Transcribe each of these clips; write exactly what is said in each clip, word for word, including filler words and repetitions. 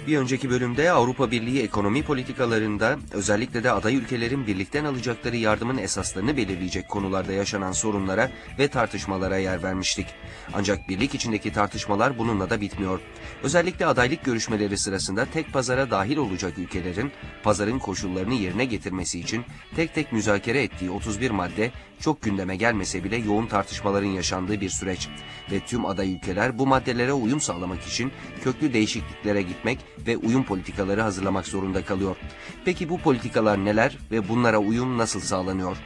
Bir önceki bölümde Avrupa Birliği ekonomi politikalarında özellikle de aday ülkelerin birlikten alacakları yardımın esaslarını belirleyecek konularda yaşanan sorunlara ve tartışmalara yer vermiştik. Ancak birlik içindeki tartışmalar bununla da bitmiyor. Özellikle adaylık görüşmeleri sırasında tek pazara dahil olacak ülkelerin pazarın koşullarını yerine getirmesi için tek tek müzakere ettiği otuz bir madde çok gündeme gelmese bile yoğun tartışmaların yaşandığı bir süreç. Ve tüm aday ülkeler bu maddelere uyum sağlamak için köklü değişikliklere gitmek ve uyum politikaları hazırlamak zorunda kalıyor. Peki bu politikalar neler ve bunlara uyum nasıl sağlanıyor?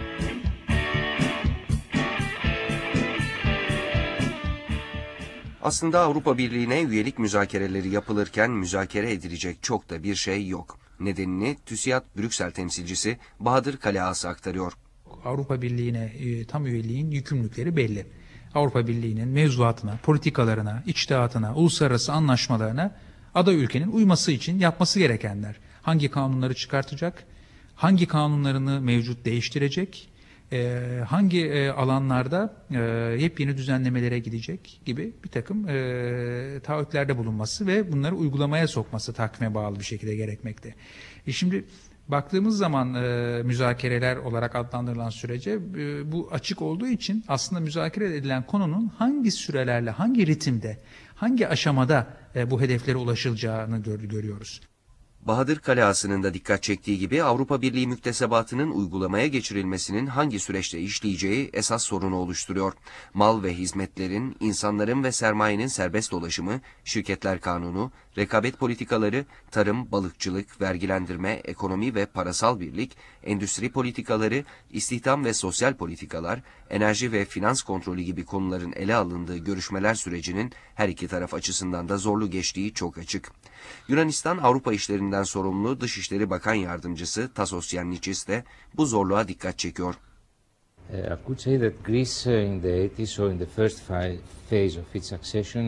Aslında Avrupa Birliği'ne üyelik müzakereleri yapılırken müzakere edilecek çok da bir şey yok. Nedenini TÜSİAD Brüksel temsilcisi Bahadır Kaleası aktarıyor. Avrupa Birliği'ne e, tam üyeliğin yükümlülükleri belli. Avrupa Birliği'nin mevzuatına, politikalarına, içtihatına, uluslararası anlaşmalarına aday ülkenin uyması için yapması gerekenler. Hangi kanunları çıkartacak, hangi kanunlarını mevcut değiştirecek, e, hangi e, alanlarda e, yepyeni düzenlemelere gidecek gibi bir takım e, taahhütlerde bulunması ve bunları uygulamaya sokması takvime bağlı bir şekilde gerekmekte. E şimdi baktığımız zaman e, müzakereler olarak adlandırılan sürece e, bu açık olduğu için aslında müzakere edilen konunun hangi sürelerle, hangi ritimde, hangi aşamada e, bu hedeflere ulaşılacağını gör, görüyoruz. Bahadır Kaleası'nın da dikkat çektiği gibi Avrupa Birliği müktesebatının uygulamaya geçirilmesinin hangi süreçte işleyeceği esas sorunu oluşturuyor. Mal ve hizmetlerin, insanların ve sermayenin serbest dolaşımı, şirketler kanunu, rekabet politikaları, tarım, balıkçılık, vergilendirme, ekonomi ve parasal birlik, endüstri politikaları, istihdam ve sosyal politikalar, enerji ve finans kontrolü gibi konuların ele alındığı görüşmeler sürecinin her iki taraf açısından da zorlu geçtiği çok açık. Yunanistan Avrupa işlerinden sorumlu Dışişleri Bakan Yardımcısı Tasos Yannichis de bu zorluğa dikkat çekiyor. I could say that Greece in the eighties or in the first phase of its accession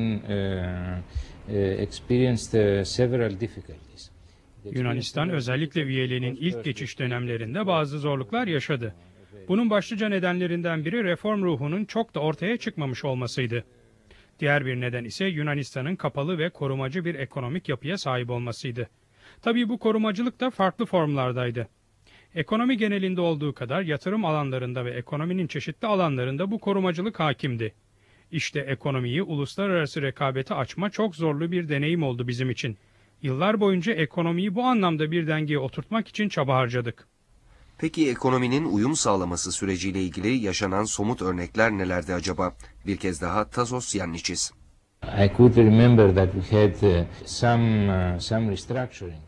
experienced several difficulties. Yunanistan özellikle üyeliğinin ilk geçiş dönemlerinde bazı zorluklar yaşadı. Bunun başlıca nedenlerinden biri reform ruhunun çok da ortaya çıkmamış olmasıydı. Diğer bir neden ise Yunanistan'ın kapalı ve korumacı bir ekonomik yapıya sahip olmasıydı. Tabii bu korumacılık da farklı formlardaydı. Ekonomi genelinde olduğu kadar yatırım alanlarında ve ekonominin çeşitli alanlarında bu korumacılık hakimdi. İşte ekonomiyi uluslararası rekabete açma çok zorlu bir deneyim oldu bizim için. Yıllar boyunca ekonomiyi bu anlamda bir dengeye oturtmak için çaba harcadık. Peki ekonominin uyum sağlaması süreciyle ilgili yaşanan somut örnekler nelerdi acaba? Bir kez daha Tasos Yannichis. I could remember that we had some some restructuring.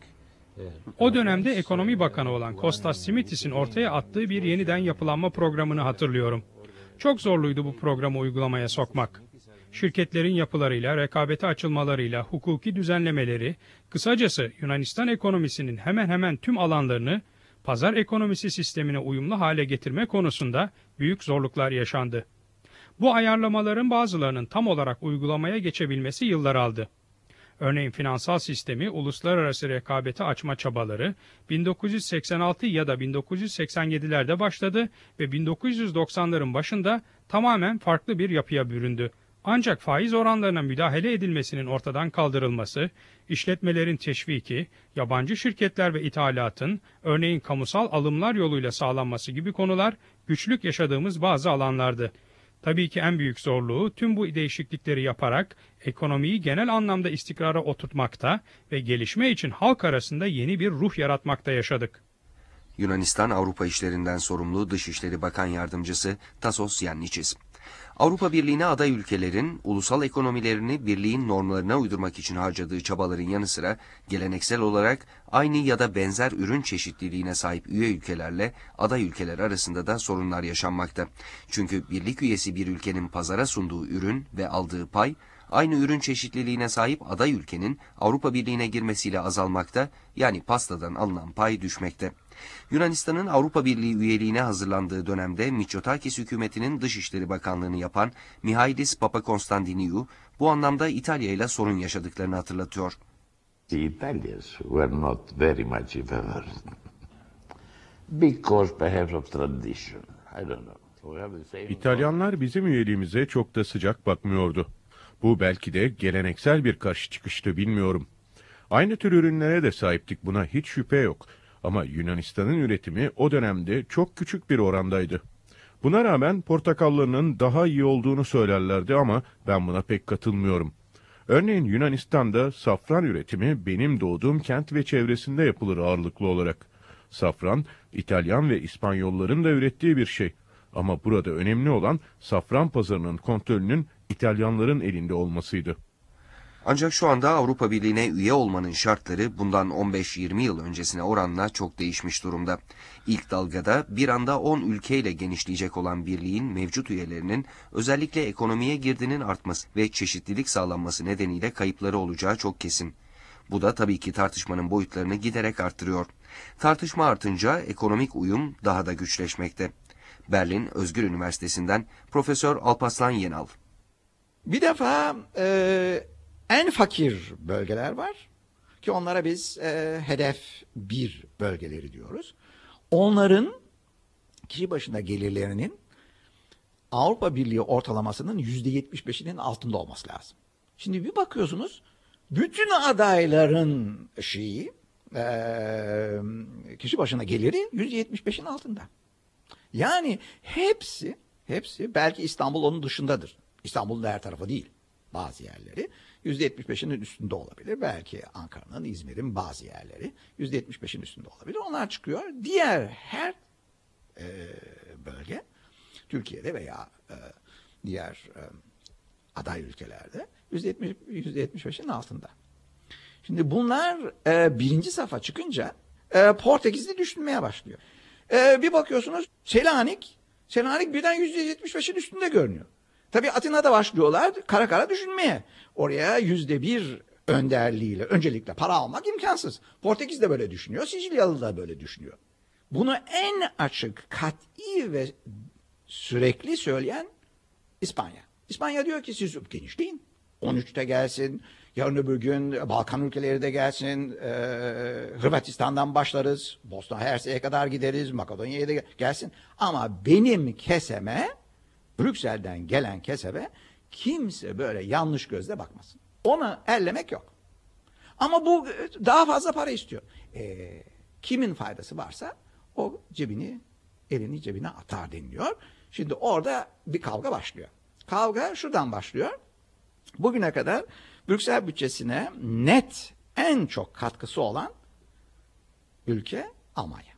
O dönemde Ekonomi Bakanı olan Kostas Simitis'in ortaya attığı bir yeniden yapılanma programını hatırlıyorum. Çok zorluydu bu programı uygulamaya sokmak. Şirketlerin yapılarıyla, rekabete açılmalarıyla, hukuki düzenlemeleri, kısacası Yunanistan ekonomisinin hemen hemen tüm alanlarını pazar ekonomisi sistemine uyumlu hale getirme konusunda büyük zorluklar yaşandı. Bu ayarlamaların bazılarının tam olarak uygulamaya geçebilmesi yıllar aldı. Örneğin finansal sistemi uluslararası rekabete açma çabaları bin dokuz yüz seksen altı ya da bin dokuz yüz seksen yedilerde başladı ve bin dokuz yüz doksanların başında tamamen farklı bir yapıya büründü. Ancak faiz oranlarına müdahale edilmesinin ortadan kaldırılması, işletmelerin teşviki, yabancı şirketler ve ithalatın, örneğin kamusal alımlar yoluyla sağlanması gibi konular güçlük yaşadığımız bazı alanlardı. Tabii ki en büyük zorluğu tüm bu değişiklikleri yaparak ekonomiyi genel anlamda istikrara oturtmakta ve gelişme için halk arasında yeni bir ruh yaratmakta yaşadık. Yunanistan Avrupa işlerinden sorumlu Dışişleri Bakan Yardımcısı Tasos Yannichis. Avrupa Birliği'ne aday ülkelerin ulusal ekonomilerini birliğin normlarına uydurmak için harcadığı çabaların yanı sıra geleneksel olarak aynı ya da benzer ürün çeşitliliğine sahip üye ülkelerle aday ülkeler arasında da sorunlar yaşanmakta. Çünkü birlik üyesi bir ülkenin pazara sunduğu ürün ve aldığı pay aynı ürün çeşitliliğine sahip aday ülkenin Avrupa Birliği'ne girmesiyle azalmakta, yani pastadan alınan pay düşmekte. Yunanistan'ın Avrupa Birliği üyeliğine hazırlandığı dönemde Mitsotakis hükümetinin Dışişleri Bakanlığını yapan Mihailis Papakonstantiniou bu anlamda İtalya ile sorun yaşadıklarını hatırlatıyor. The Italians were not very much in favor because perhaps of tradition. I don't know. İtalyanlar bizim üyeliğimize çok da sıcak bakmıyordu. Bu belki de geleneksel bir karşı çıkıştı, bilmiyorum. Aynı tür ürünlere de sahiptik, buna hiç şüphe yok. Ama Yunanistan'ın üretimi o dönemde çok küçük bir orandaydı. Buna rağmen portakallarının daha iyi olduğunu söylerlerdi ama ben buna pek katılmıyorum. Örneğin Yunanistan'da safran üretimi benim doğduğum kent ve çevresinde yapılır ağırlıklı olarak. Safran, İtalyan ve İspanyolların da ürettiği bir şey. Ama burada önemli olan safran pazarının kontrolünün İtalyanların elinde olmasıydı. Ancak şu anda Avrupa Birliği'ne üye olmanın şartları bundan on beş yirmi yıl öncesine oranla çok değişmiş durumda. İlk dalgada bir anda on ülkeyle genişleyecek olan birliğin mevcut üyelerinin özellikle ekonomiye girdinin artması ve çeşitlilik sağlanması nedeniyle kayıpları olacağı çok kesin. Bu da tabii ki tartışmanın boyutlarını giderek arttırıyor. Tartışma artınca ekonomik uyum daha da güçleşmekte. Berlin Özgür Üniversitesi'nden Profesör Alparslan Yenal. Bir defa e, en fakir bölgeler var ki onlara biz e, hedef bir bölgeleri diyoruz. Onların kişi başına gelirlerinin Avrupa Birliği ortalamasının yüzde yetmiş beşinin altında olması lazım. Şimdi bir bakıyorsunuz bütün adayların şeyi e, kişi başına geliri yüzde yetmiş beşin altında. Yani hepsi hepsi belki İstanbul onun dışındadır. İstanbul'un her tarafı değil. Bazı yerleri yüzde yetmiş beşinin üstünde olabilir. Belki Ankara'nın, İzmir'in bazı yerleri yüzde yetmiş beşin üstünde olabilir. Onlar çıkıyor. Diğer her e, bölge Türkiye'de veya e, diğer e, aday ülkelerde yüzde yetmiş beşin altında. Şimdi bunlar e, birinci safa çıkınca e, Portekiz'de düşünmeye başlıyor. E, bir bakıyorsunuz Selanik, Selanik birden yüzde yetmiş beşin üstünde görünüyor. Tabii Atina'da başlıyorlar kara kara düşünmeye. Oraya yüzde bir önderliğiyle, öncelikle para almak imkansız. Portekiz de böyle düşünüyor, Sicilyalı da böyle düşünüyor. Bunu en açık, kat'i ve sürekli söyleyen İspanya. İspanya diyor ki siz genişleyin. on üçte gelsin, yarın öbür gün Balkan ülkeleri de gelsin, e, Hırvatistan'dan başlarız, Bosna Hersek'e kadar gideriz, Makedonya'ya da gelsin. Ama benim keseme, Brüksel'den gelen kesebe kimse böyle yanlış gözle bakmasın. Ona ellemek yok. Ama bu daha fazla para istiyor. E, kimin faydası varsa o cebini, elini cebine atar deniliyor. Şimdi orada bir kavga başlıyor. Kavga şuradan başlıyor. Bugüne kadar Brüksel bütçesine net en çok katkısı olan ülke Almanya.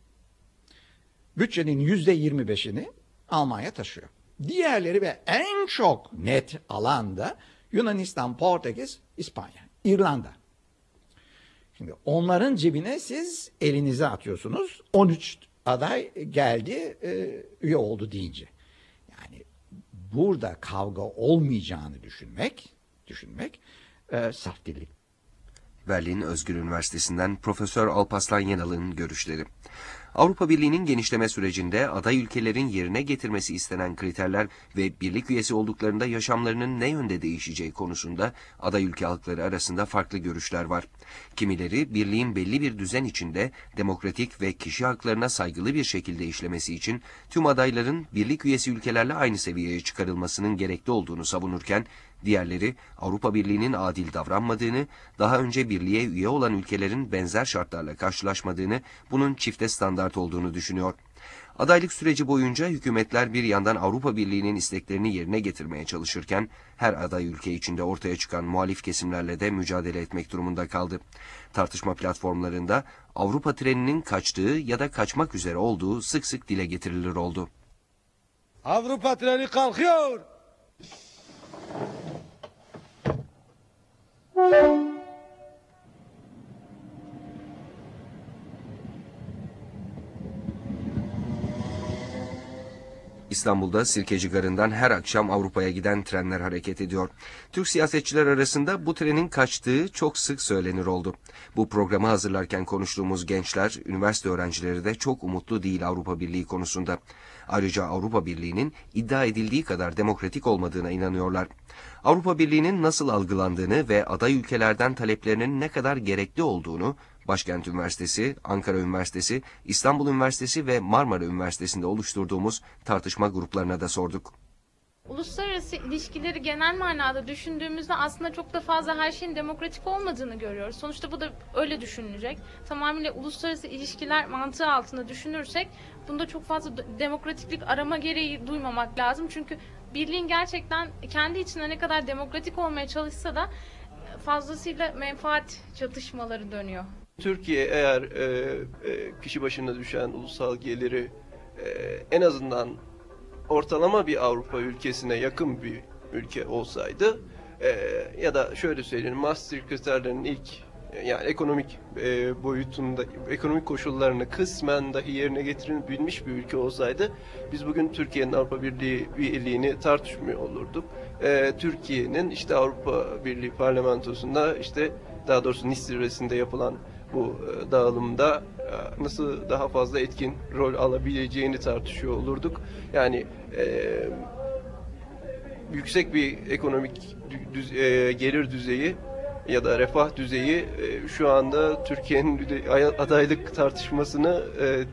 Bütçenin yüzde yirmi beşini Almanya taşıyor. Diğerleri ve en çok net alan da Yunanistan, Portekiz, İspanya, İrlanda. Şimdi onların cebine siz elinizi atıyorsunuz. on üç aday geldi, e, üye oldu deyince. Yani burada kavga olmayacağını düşünmek, düşünmek e, saftirlik. Berlin Özgür Üniversitesi'nden Profesör Alparslan Yenal'ın görüşleri. Avrupa Birliği'nin genişleme sürecinde aday ülkelerin yerine getirmesi istenen kriterler ve birlik üyesi olduklarında yaşamlarının ne yönde değişeceği konusunda aday ülke halkları arasında farklı görüşler var. Kimileri birliğin belli bir düzen içinde demokratik ve kişi haklarına saygılı bir şekilde işlemesi için tüm adayların birlik üyesi ülkelerle aynı seviyeye çıkarılmasının gerekli olduğunu savunurken, diğerleri Avrupa Birliği'nin adil davranmadığını, daha önce birliğe üye olan ülkelerin benzer şartlarla karşılaşmadığını, bunun çifte standart olduğunu düşünüyor. Adaylık süreci boyunca hükümetler bir yandan Avrupa Birliği'nin isteklerini yerine getirmeye çalışırken, her aday ülke içinde ortaya çıkan muhalif kesimlerle de mücadele etmek durumunda kaldı. Tartışma platformlarında Avrupa treninin kaçtığı ya da kaçmak üzere olduğu sık sık dile getirilir oldu. Avrupa treni kalkıyor! İstanbul'da Sirkeci Garı'ndan her akşam Avrupa'ya giden trenler hareket ediyor. Türk siyasetçiler arasında bu trenin kaçtığı çok sık söylenir oldu. Bu programı hazırlarken konuştuğumuz gençler, üniversite öğrencileri de çok umutlu değil Avrupa Birliği konusunda. Ayrıca Avrupa Birliği'nin iddia edildiği kadar demokratik olmadığına inanıyorlar. Avrupa Birliği'nin nasıl algılandığını ve aday ülkelerden taleplerinin ne kadar gerekli olduğunu Başkent Üniversitesi, Ankara Üniversitesi, İstanbul Üniversitesi ve Marmara Üniversitesi'nde oluşturduğumuz tartışma gruplarına da sorduk. Uluslararası ilişkileri genel manada düşündüğümüzde aslında çok da fazla her şeyin demokratik olmadığını görüyoruz. Sonuçta bu da öyle düşünülecek. Tamamıyla uluslararası ilişkiler mantığı altında düşünürsek bunda çok fazla demokratiklik arama gereği duymamak lazım. Çünkü birliğin gerçekten kendi içinde ne kadar demokratik olmaya çalışsa da fazlasıyla menfaat çatışmaları dönüyor. Türkiye eğer e, e, kişi başına düşen ulusal geliri e, en azından ortalama bir Avrupa ülkesine yakın bir ülke olsaydı e, ya da şöyle söyleyeyim, Maastricht kriterlerinin ilk e, yani ekonomik e, boyutunda, ekonomik koşullarını kısmen dahi yerine getirebilmiş bir ülke olsaydı biz bugün Türkiye'nin Avrupa Birliği üyeliğini tartışmıyor olurduk. E, Türkiye'nin işte Avrupa Birliği parlamentosunda, işte daha doğrusu Nice zirvesinde yapılan bu e, dağılımda e, nasıl daha fazla etkin rol alabileceğini tartışıyor olurduk. Yani e, yüksek bir ekonomik düz, e, gelir düzeyi ya da refah düzeyi e, şu anda Türkiye'nin adaylık tartışmasını e,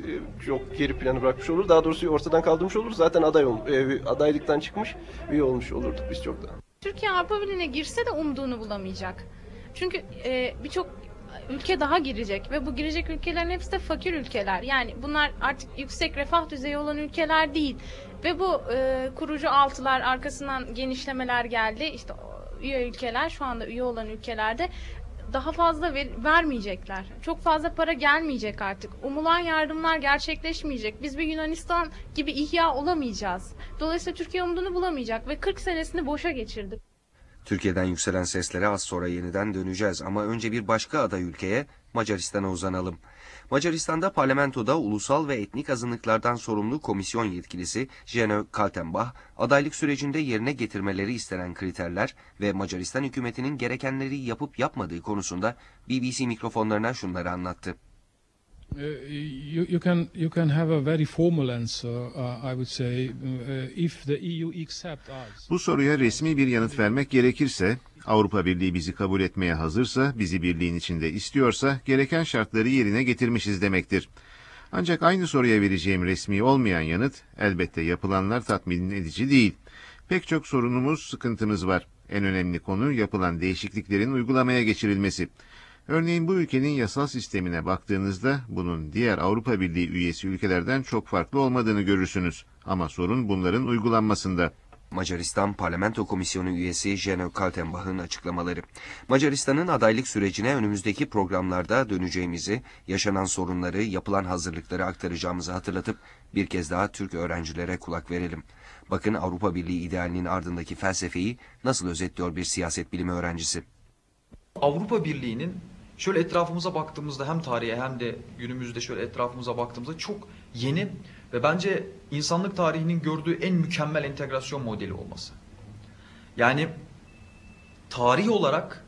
çok geri plana bırakmış olur. Daha doğrusu ortadan kaldırmış olur. Zaten aday e, adaylıktan çıkmış üye olmuş olurduk biz çoktan. Türkiye Avrupa Birliği'ne girse de umduğunu bulamayacak. Çünkü e, birçok ülke daha girecek ve bu girecek ülkelerin hepsi de fakir ülkeler. Yani bunlar artık yüksek refah düzeyi olan ülkeler değil. Ve bu e, kurucu altılar, arkasından genişlemeler geldi. İşte üye ülkeler, şu anda üye olan ülkelerde daha fazla ver, vermeyecekler. Çok fazla para gelmeyecek artık. Umulan yardımlar gerçekleşmeyecek. Biz bir Yunanistan gibi ihya olamayacağız. Dolayısıyla Türkiye umduğunu bulamayacak ve kırk senesini boşa geçirdik. Türkiye'den yükselen seslere az sonra yeniden döneceğiz ama önce bir başka aday ülkeye, Macaristan'a uzanalım. Macaristan'da parlamentoda ulusal ve etnik azınlıklardan sorumlu komisyon yetkilisi Jenő Kaltenbach, adaylık sürecinde yerine getirmeleri istenen kriterler ve Macaristan hükümetinin gerekenleri yapıp yapmadığı konusunda B B C mikrofonlarına şunları anlattı. Uh, you, you can you can have a very formal answer, uh, I would say, uh, if the E U accept us. Bu soruya resmi bir yanıt vermek gerekirse, Avrupa Birliği bizi kabul etmeye hazırsa, bizi birliğin içinde istiyorsa, gereken şartları yerine getirmişiz demektir. Ancak aynı soruya vereceğim resmi olmayan yanıt, elbette yapılanlar tatmin edici değil. Pek çok sorunumuz, sıkıntımız var. En önemli konu yapılan değişikliklerin uygulamaya geçirilmesi. Örneğin bu ülkenin yasal sistemine baktığınızda bunun diğer Avrupa Birliği üyesi ülkelerden çok farklı olmadığını görürsünüz. Ama sorun bunların uygulanmasında. Macaristan Parlamento Komisyonu üyesi Jenő Kaltenbach'ın açıklamaları. Macaristan'ın adaylık sürecine önümüzdeki programlarda döneceğimizi, yaşanan sorunları, yapılan hazırlıkları aktaracağımızı hatırlatıp bir kez daha Türk öğrencilere kulak verelim. Bakın Avrupa Birliği idealinin ardındaki felsefeyi nasıl özetliyor bir siyaset bilimi öğrencisi. Avrupa Birliği'nin şöyle etrafımıza baktığımızda hem tarihe hem de günümüzde şöyle etrafımıza baktığımızda çok yeni ve bence insanlık tarihinin gördüğü en mükemmel entegrasyon modeli olması. Yani tarih olarak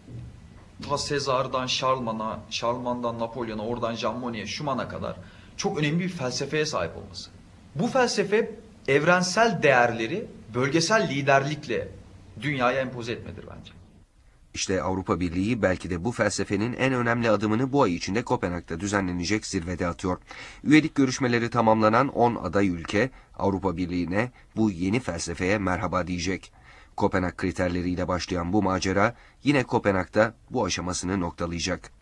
ta Sezar'dan Şarlman'a, Şarlman'dan Napolyon'a, oradan Jean Monnet'e, Schumann'a kadar çok önemli bir felsefeye sahip olması. Bu felsefe evrensel değerleri bölgesel liderlikle dünyaya empoze etmedir bence. İşte Avrupa Birliği belki de bu felsefenin en önemli adımını bu ay içinde Kopenhag'da düzenlenecek zirvede atıyor. Üyelik görüşmeleri tamamlanan on aday ülke Avrupa Birliği'ne bu yeni felsefeye merhaba diyecek. Kopenhag kriterleriyle başlayan bu macera yine Kopenhag'da bu aşamasını noktalayacak.